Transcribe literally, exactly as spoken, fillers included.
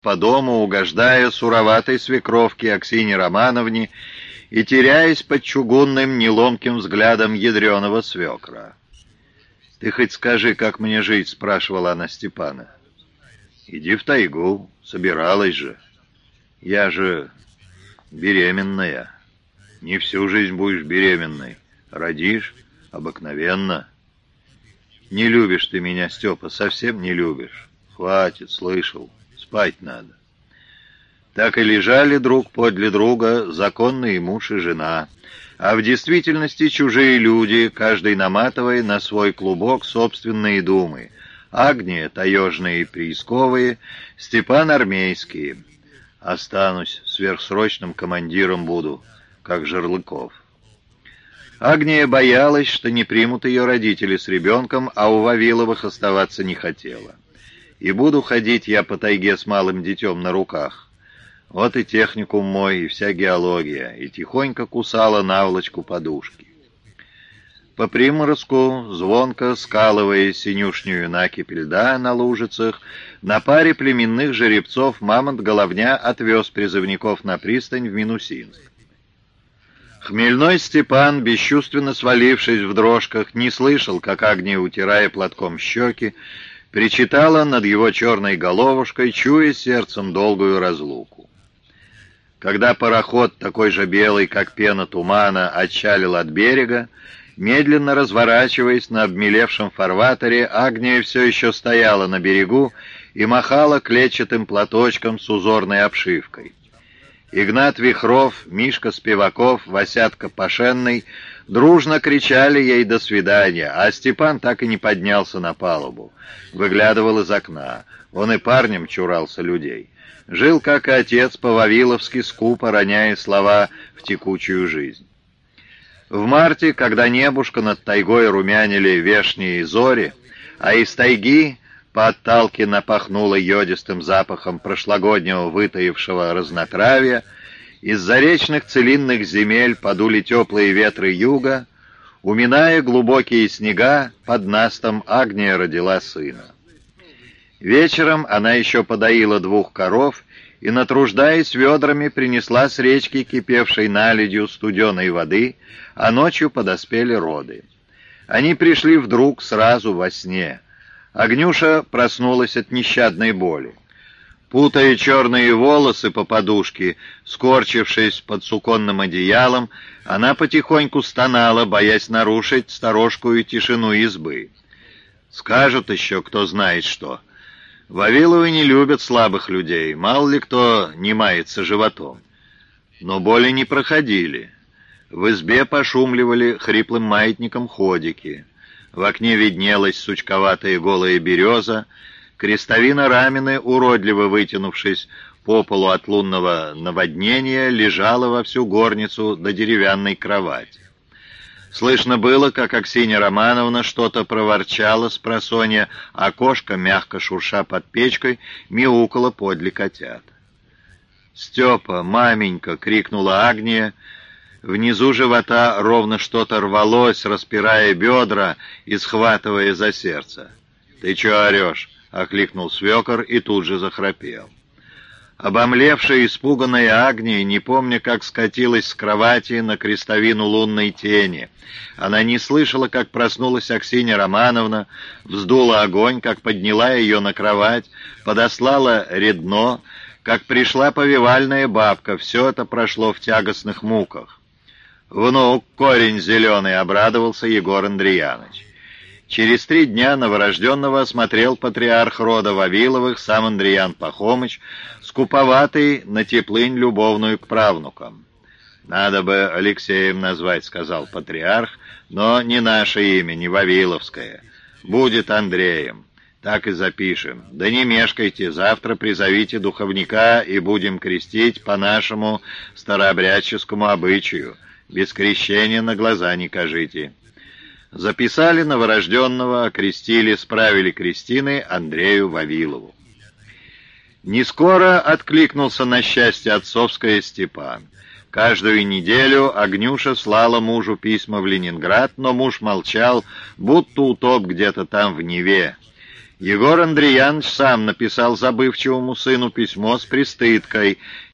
по дому, угождая суроватой свекровке Аксине Романовне и теряясь под чугунным неломким взглядом ядреного свекра. «Ты хоть скажи, как мне жить?» — спрашивала она Степана. «Иди в тайгу, собиралась же. Я же беременная. Не всю жизнь будешь беременной. Родишь обыкновенно. Не любишь ты меня, Степа, совсем не любишь. Хватит, слышал, спать надо». Так и лежали друг подле друга законные муж и жена, а в действительности чужие люди, каждый наматывая на свой клубок собственные думы. Агния таежные и приисковые, Степан армейские. Останусь, сверхсрочным командиром буду, как Жерлыков. Агния боялась, что не примут ее родители с ребенком, а у Вавиловых оставаться не хотела. «И буду ходить я по тайге с малым детем на руках. Вот и техникум мой, и вся геология», и тихонько кусала наволочку подушки. По приморску, звонко скалывая синюшнюю накипь льда на лужицах, на паре племенных жеребцов мамонт-головня отвез призывников на пристань в Минусинск. Хмельной Степан, бесчувственно свалившись в дрожках, не слышал, как Агния, утирая платком щеки, причитала над его черной головушкой, чуя сердцем долгую разлуку. Когда пароход, такой же белый, как пена тумана, отчалил от берега, медленно разворачиваясь на обмелевшем фарватере, Агния все еще стояла на берегу и махала клетчатым платочком с узорной обшивкой. Игнат Вихров, Мишка Спиваков, Васятка Пашенный дружно кричали ей «до свидания», а Степан так и не поднялся на палубу. Выглядывал из окна. Он и парнем чурался людей. Жил, как и отец, по-вавиловски скупо, роняя слова в текучую жизнь. В марте, когда небушка над тайгой румянили вешние зори, а из тайги по отталке напахнуло йодистым запахом прошлогоднего вытаившего разнотравья, из заречных целинных земель подули теплые ветры юга, уминая глубокие снега, под настом Агния родила сына. Вечером она еще подоила двух коров и, натруждаясь ведрами, принесла с речки, кипевшей наледью студеной воды, а ночью подоспели роды. Они пришли вдруг сразу во сне. Агнюша проснулась от нещадной боли. Путая черные волосы по подушке, скорчившись под суконным одеялом, она потихоньку стонала, боясь нарушить сторожкую тишину избы. Скажут еще, кто знает что. Вавиловы не любят слабых людей, мало ли кто не мается животом. Но боли не проходили. В избе пошумливали хриплым маятником ходики. В окне виднелась сучковатая голая береза, крестовина рамины, уродливо вытянувшись по полу от лунного наводнения, лежала во всю горницу до деревянной кровати. Слышно было, как Аксинья Романовна что-то проворчала с просонья, а кошка, мягко шурша под печкой, мяукала подле котят. «Степа, маменька!» — крикнула Агния. Внизу живота ровно что-то рвалось, распирая бедра и схватывая за сердце. «Ты чё орешь?» — окликнул свекор и тут же захрапел. Обомлевшая, испуганная Агния, не помня, как скатилась с кровати на крестовину лунной тени. Она не слышала, как проснулась Аксинья Романовна, вздула огонь, как подняла ее на кровать, подослала редно, как пришла повивальная бабка. Все это прошло в тягостных муках. «Внук, корень зеленый!» — обрадовался Егор Андреяныч. Через три дня новорожденного осмотрел патриарх рода Вавиловых, сам Андриан Пахомыч, скуповатый на теплынь любовную к правнукам. «Надо бы Алексеем назвать», — сказал патриарх, — «но не наше имя, не Вавиловское. Будет Андреем. Так и запишем. Да не мешкайте, завтра призовите духовника и будем крестить по нашему старообрядческому обычаю. Без крещения на глаза не кажите». Записали новорожденного, окрестили, справили крестины Андрею Вавилову. Не скоро откликнулся на счастье отцовское Степан. Каждую неделю Агнюша слала мужу письма в Ленинград, но муж молчал, будто утоп где-то там в Неве. Егор Андреянович сам написал забывчивому сыну письмо с пристыдкой.